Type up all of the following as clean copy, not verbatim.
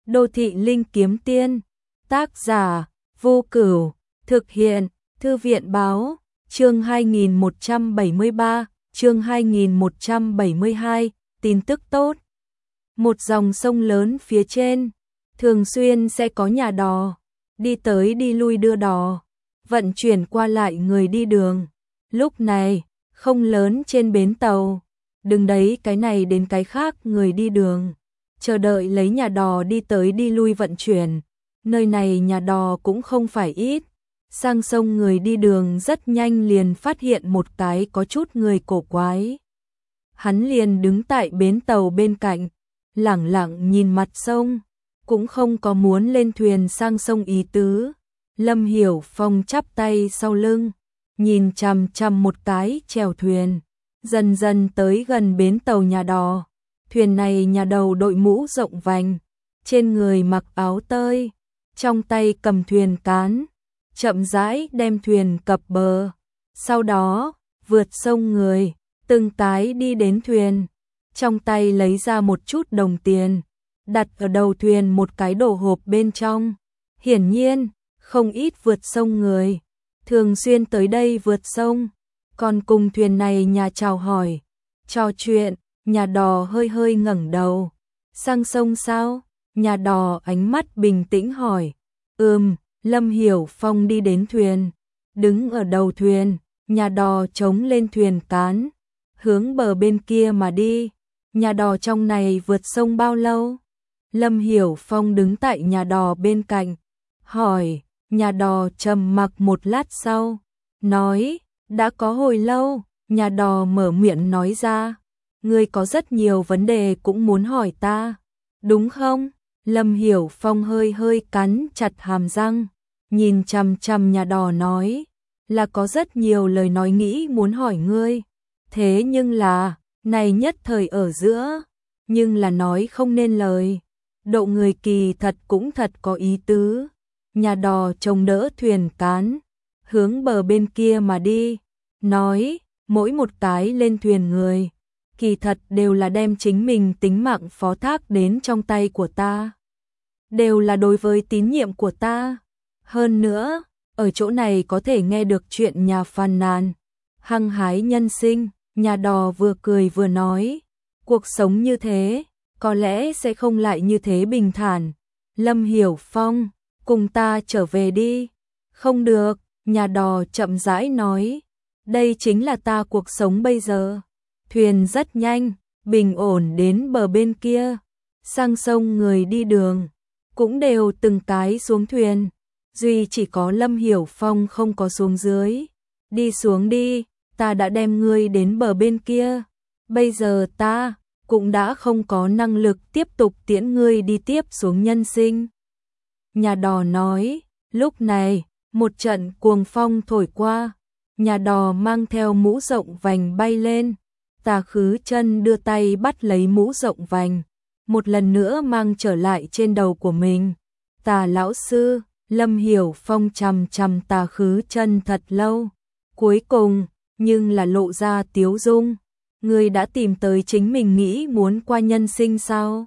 Đô thị linh kiếm tiên, tác giả, Vô Cửu, thực hiện, Thư viện báo, chương 2173, chương 2172, tin tức tốt. Một dòng sông lớn phía trên, thường xuyên sẽ có nhà đò, đi tới đi lui đưa đò, vận chuyển qua lại người đi đường. Lúc này, không lớn trên bến tàu, đừng đấy cái này đến cái khác người đi đường, chờ đợi lấy nhà đò đi tới đi lui vận chuyển. Nơi này nhà đò cũng không phải ít. Sang sông người đi đường rất nhanh liền phát hiện một cái có chút người cổ quái. Hắn liền đứng tại bến tàu bên cạnh, lẳng lặng nhìn mặt sông, cũng không có muốn lên thuyền sang sông ý tứ. Lâm Hiểu Phong chắp tay sau lưng, nhìn chằm chằm một cái chèo thuyền, dần dần tới gần bến tàu nhà đò. Thuyền này nhà đầu đội mũ rộng vành, trên người mặc áo tơi, trong tay cầm thuyền cán, chậm rãi đem thuyền cập bờ. Sau đó, vượt sông người, từng cái đi đến thuyền, trong tay lấy ra một chút đồng tiền, đặt ở đầu thuyền một cái đồ hộp bên trong. Hiển nhiên, không ít vượt sông người, thường xuyên tới đây vượt sông, còn cùng thuyền này nhà chào hỏi, trò chuyện. Nhà đò hơi hơi ngẩng đầu. Sang sông sao? Nhà đò ánh mắt bình tĩnh hỏi. Lâm Hiểu Phong đi đến thuyền, đứng ở đầu thuyền, nhà đò chống lên thuyền cán, hướng bờ bên kia mà đi. Nhà đò trong này vượt sông bao lâu? Lâm Hiểu Phong đứng tại nhà đò bên cạnh, hỏi. Nhà đò trầm mặc một lát sau, nói, đã có hồi lâu. Nhà đò mở miệng nói ra, ngươi có rất nhiều vấn đề cũng muốn hỏi ta, đúng không? Lâm Hiểu Phong hơi hơi cắn chặt hàm răng, nhìn chằm chằm nhà đò nói, là có rất nhiều lời nói nghĩ muốn hỏi ngươi, thế nhưng là, này nhất thời ở giữa, nhưng là nói không nên lời. Độ người kỳ thật cũng thật có ý tứ. Nhà đò trông đỡ thuyền cán, hướng bờ bên kia mà đi, nói, mỗi một cái lên thuyền người, kỳ thật đều là đem chính mình tính mạng phó thác đến trong tay của ta, đều là đối với tín nhiệm của ta. Hơn nữa, ở chỗ này có thể nghe được chuyện nhà phàn nàn, hăng hái nhân sinh. Nhà đò vừa cười vừa nói, cuộc sống như thế, có lẽ sẽ không lại như thế bình thản. Lâm Hiểu Phong, cùng ta trở về đi. Không được, nhà đò chậm rãi nói, đây chính là ta cuộc sống bây giờ. Thuyền rất nhanh, bình ổn đến bờ bên kia. Sang sông người đi đường, cũng đều từng cái xuống thuyền. Duy chỉ có Lâm Hiểu Phong không có xuống dưới. Đi xuống đi, ta đã đem ngươi đến bờ bên kia. Bây giờ ta cũng đã không có năng lực tiếp tục tiễn ngươi đi tiếp xuống nhân sinh. Nhà đò nói, lúc này, một trận cuồng phong thổi qua. Nhà đò mang theo mũ rộng vành bay lên. Tà Khứ Chân đưa tay bắt lấy mũ rộng vành, một lần nữa mang trở lại trên đầu của mình. Tà lão sư, Lâm Hiểu Phong chằm chằm Tà Khứ Chân thật lâu, cuối cùng, nhưng là lộ ra tiếu dung. Ngươi đã tìm tới chính mình nghĩ muốn qua nhân sinh sao?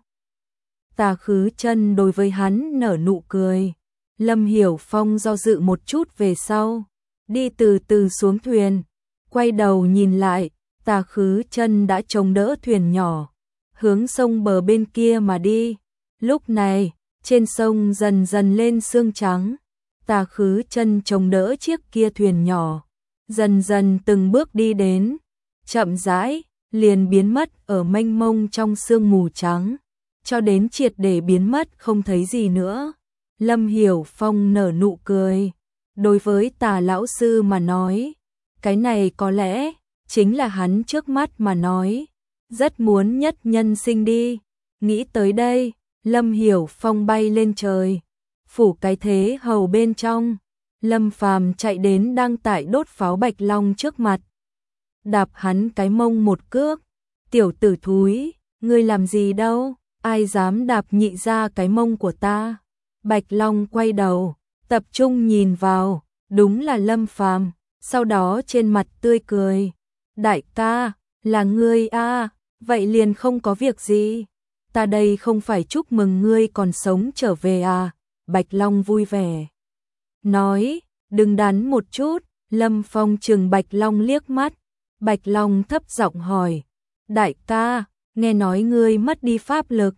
Tà Khứ Chân đối với hắn nở nụ cười. Lâm Hiểu Phong do dự một chút về sau, đi từ từ xuống thuyền, quay đầu nhìn lại, Tà Khứ Chân đã chống đỡ thuyền nhỏ, hướng sông bờ bên kia mà đi. Lúc này, trên sông dần dần lên sương trắng, Tà Khứ Chân chống đỡ chiếc kia thuyền nhỏ, dần dần từng bước đi đến, chậm rãi, liền biến mất ở mênh mông trong sương mù trắng, cho đến triệt để biến mất không thấy gì nữa. Lâm Hiểu Phong nở nụ cười, đối với Tà lão sư mà nói, cái này có lẽ chính là hắn trước mắt mà nói, rất muốn nhất nhân sinh đi. Nghĩ tới đây, Lâm Hiểu Phong bay lên trời, phủ cái thế hầu bên trong. Lâm Phàm chạy đến đang tại đốt pháo Bạch Long trước mặt, đạp hắn cái mông một cước. Tiểu tử thúi, ngươi làm gì đâu, ai dám đạp nhị ra cái mông của ta? Bạch Long quay đầu, tập trung nhìn vào, đúng là Lâm Phàm, sau đó trên mặt tươi cười. Đại ca, là ngươi à, vậy liền không có việc gì. ta đây không phải chúc mừng ngươi còn sống trở về à? Bạch Long vui vẻ nói, đừng đắn một chút. Lâm Phong trừng Bạch Long liếc mắt. Bạch Long thấp giọng hỏi, đại ca, nghe nói ngươi mất đi pháp lực.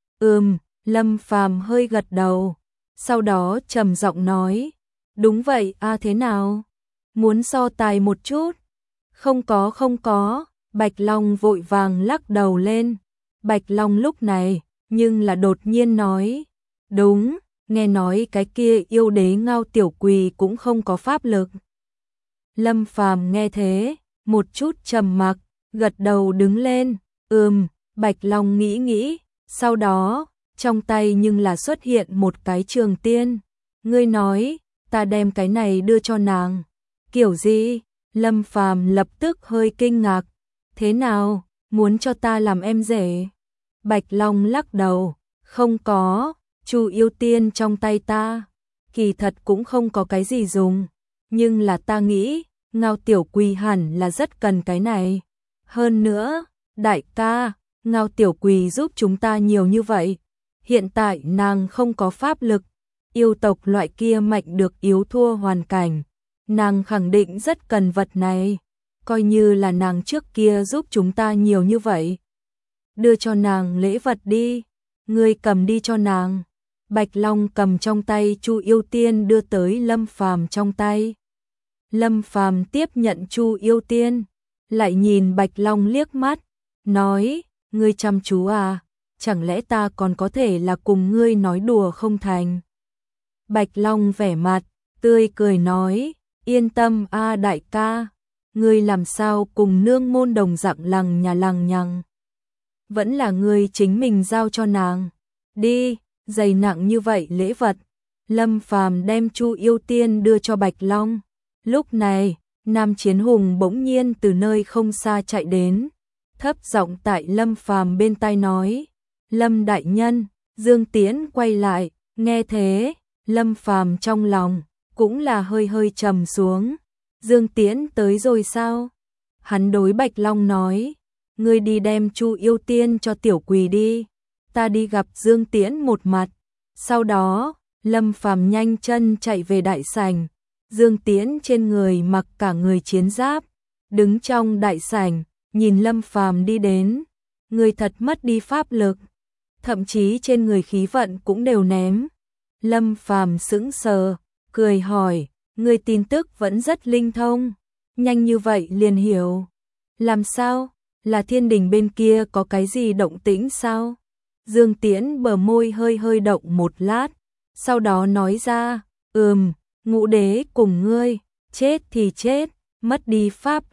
Lâm Phàm hơi gật đầu, sau đó trầm giọng nói, đúng vậy à, thế nào? Muốn so tài một chút? Không có. Bạch Long vội vàng lắc đầu lên. Bạch Long lúc này nhưng là đột nhiên nói, đúng, nghe nói cái kia yêu đế Ngao Tiểu Quỳ cũng không có pháp lực. Lâm Phàm nghe thế, một chút trầm mặc, gật đầu đứng lên. Bạch Long nghĩ, sau đó, trong tay nhưng là xuất hiện một cái trường tiên. Ngươi nói, ta đem cái này đưa cho nàng. Kiểu gì? Lâm Phàm lập tức hơi kinh ngạc. Thế nào, muốn cho ta làm em rể? Bạch Long lắc đầu, không có, Chu yêu tiên trong tay ta, kỳ thật cũng không có cái gì dùng, nhưng là ta nghĩ, Ngao Tiểu Quỳ hẳn là rất cần cái này. Hơn nữa, đại ca, Ngao Tiểu Quỳ giúp chúng ta nhiều như vậy, hiện tại nàng không có pháp lực, yêu tộc loại kia mạnh được yếu thua hoàn cảnh, nàng khẳng định rất cần vật này, coi như là nàng trước kia giúp chúng ta nhiều như vậy. Đưa cho nàng lễ vật đi, ngươi cầm đi cho nàng. Bạch Long cầm trong tay Chu yêu tiên đưa tới Lâm Phàm trong tay. Lâm Phàm tiếp nhận Chu yêu tiên, lại nhìn Bạch Long liếc mắt, nói, ngươi chăm chú à, chẳng lẽ ta còn có thể là cùng ngươi nói đùa không thành? Bạch Long vẻ mặt, tươi cười nói, yên tâm a đại ca, ngươi làm sao cùng nương môn đồng dạng lằng nhằng. Vẫn là ngươi chính mình giao cho nàng. Đi, dày nặng như vậy lễ vật. Lâm Phàm đem Chu yêu tiên đưa cho Bạch Long. Lúc này, Nam Chiến Hùng bỗng nhiên từ nơi không xa chạy đến, thấp giọng tại Lâm Phàm bên tai nói, Lâm đại nhân, Dương Tiễn quay lại, nghe thế, Lâm Phàm trong lòng cũng là hơi trầm xuống. Dương Tiễn tới rồi sao? Hắn đối Bạch Long nói, ngươi đi đem Chu yêu tiên cho Tiểu Quỳ đi, ta đi gặp Dương Tiễn một mặt. Sau đó, Lâm Phàm nhanh chân chạy về đại sảnh. Dương Tiễn trên người mặc cả người chiến giáp, đứng trong đại sảnh, nhìn Lâm Phàm đi đến, người thật mất đi pháp lực, thậm chí trên người khí vận cũng đều ném. Lâm Phàm sững sờ, cười hỏi, người tin tức vẫn rất linh thông, nhanh như vậy liền hiểu. Làm sao? Là thiên đình bên kia có cái gì động tĩnh sao? Dương Tiễn bờ môi hơi động một lát, sau đó nói ra, Ngũ đế cùng ngươi, chết thì chết, mất đi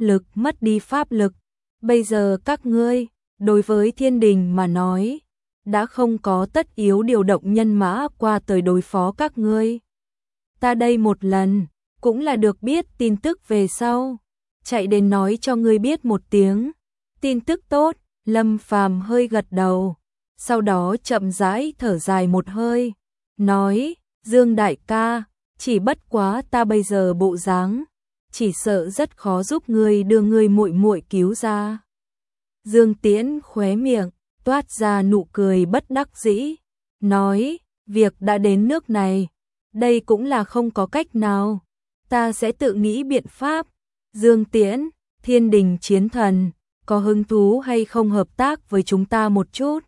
pháp lực. Bây giờ các ngươi, đối với thiên đình mà nói, đã không có tất yếu điều động nhân mã qua tới đối phó các ngươi. Ta đây một lần, cũng là được biết tin tức về sau, chạy đến nói cho ngươi biết một tiếng. Tin tức tốt, Lâm Phàm hơi gật đầu, sau đó chậm rãi thở dài một hơi, nói, Dương đại ca, chỉ bất quá ta bây giờ bộ dáng, chỉ sợ rất khó giúp ngươi đưa ngươi muội muội cứu ra. Dương Tiễn khóe miệng toát ra nụ cười bất đắc dĩ, nói, việc đã đến nước này, đây cũng là không có cách nào, ta sẽ tự nghĩ biện pháp. Dương Tiễn, thiên đình chiến thần, có hứng thú hay không hợp tác với chúng ta một chút?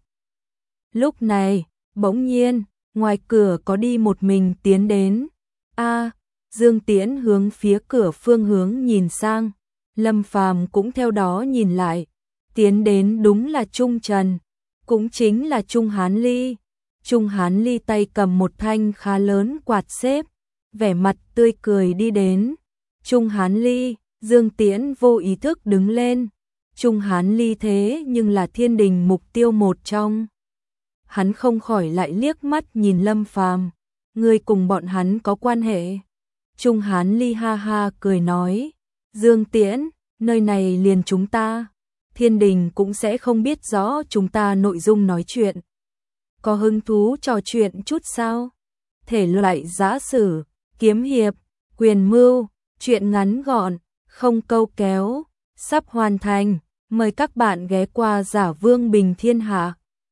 Lúc này, bỗng nhiên, ngoài cửa có đi một mình tiến đến. Dương Tiễn hướng phía cửa phương hướng nhìn sang, Lâm Phàm cũng theo đó nhìn lại, tiến đến đúng là Trung Trần, cũng chính là Trung Hán Ly. Trung Hán Ly tay cầm một thanh khá lớn quạt xếp, vẻ mặt tươi cười đi đến. Trung Hán Ly, Dương Tiễn vô ý thức đứng lên. Trung Hán Ly thế nhưng là thiên đình mục tiêu một trong. Hắn không khỏi lại liếc mắt nhìn Lâm Phàm, người cùng bọn hắn có quan hệ. Trung Hán Ly ha ha cười nói, Dương Tiễn, nơi này liền chúng ta, thiên đình cũng sẽ không biết rõ chúng ta nội dung nói chuyện. Có hứng thú trò chuyện chút sao? Thể loại giã sử, kiếm hiệp, quyền mưu, chuyện ngắn gọn, không câu kéo, sắp hoàn thành, mời các bạn ghé qua Giả Vương Bình Thiên Hạ.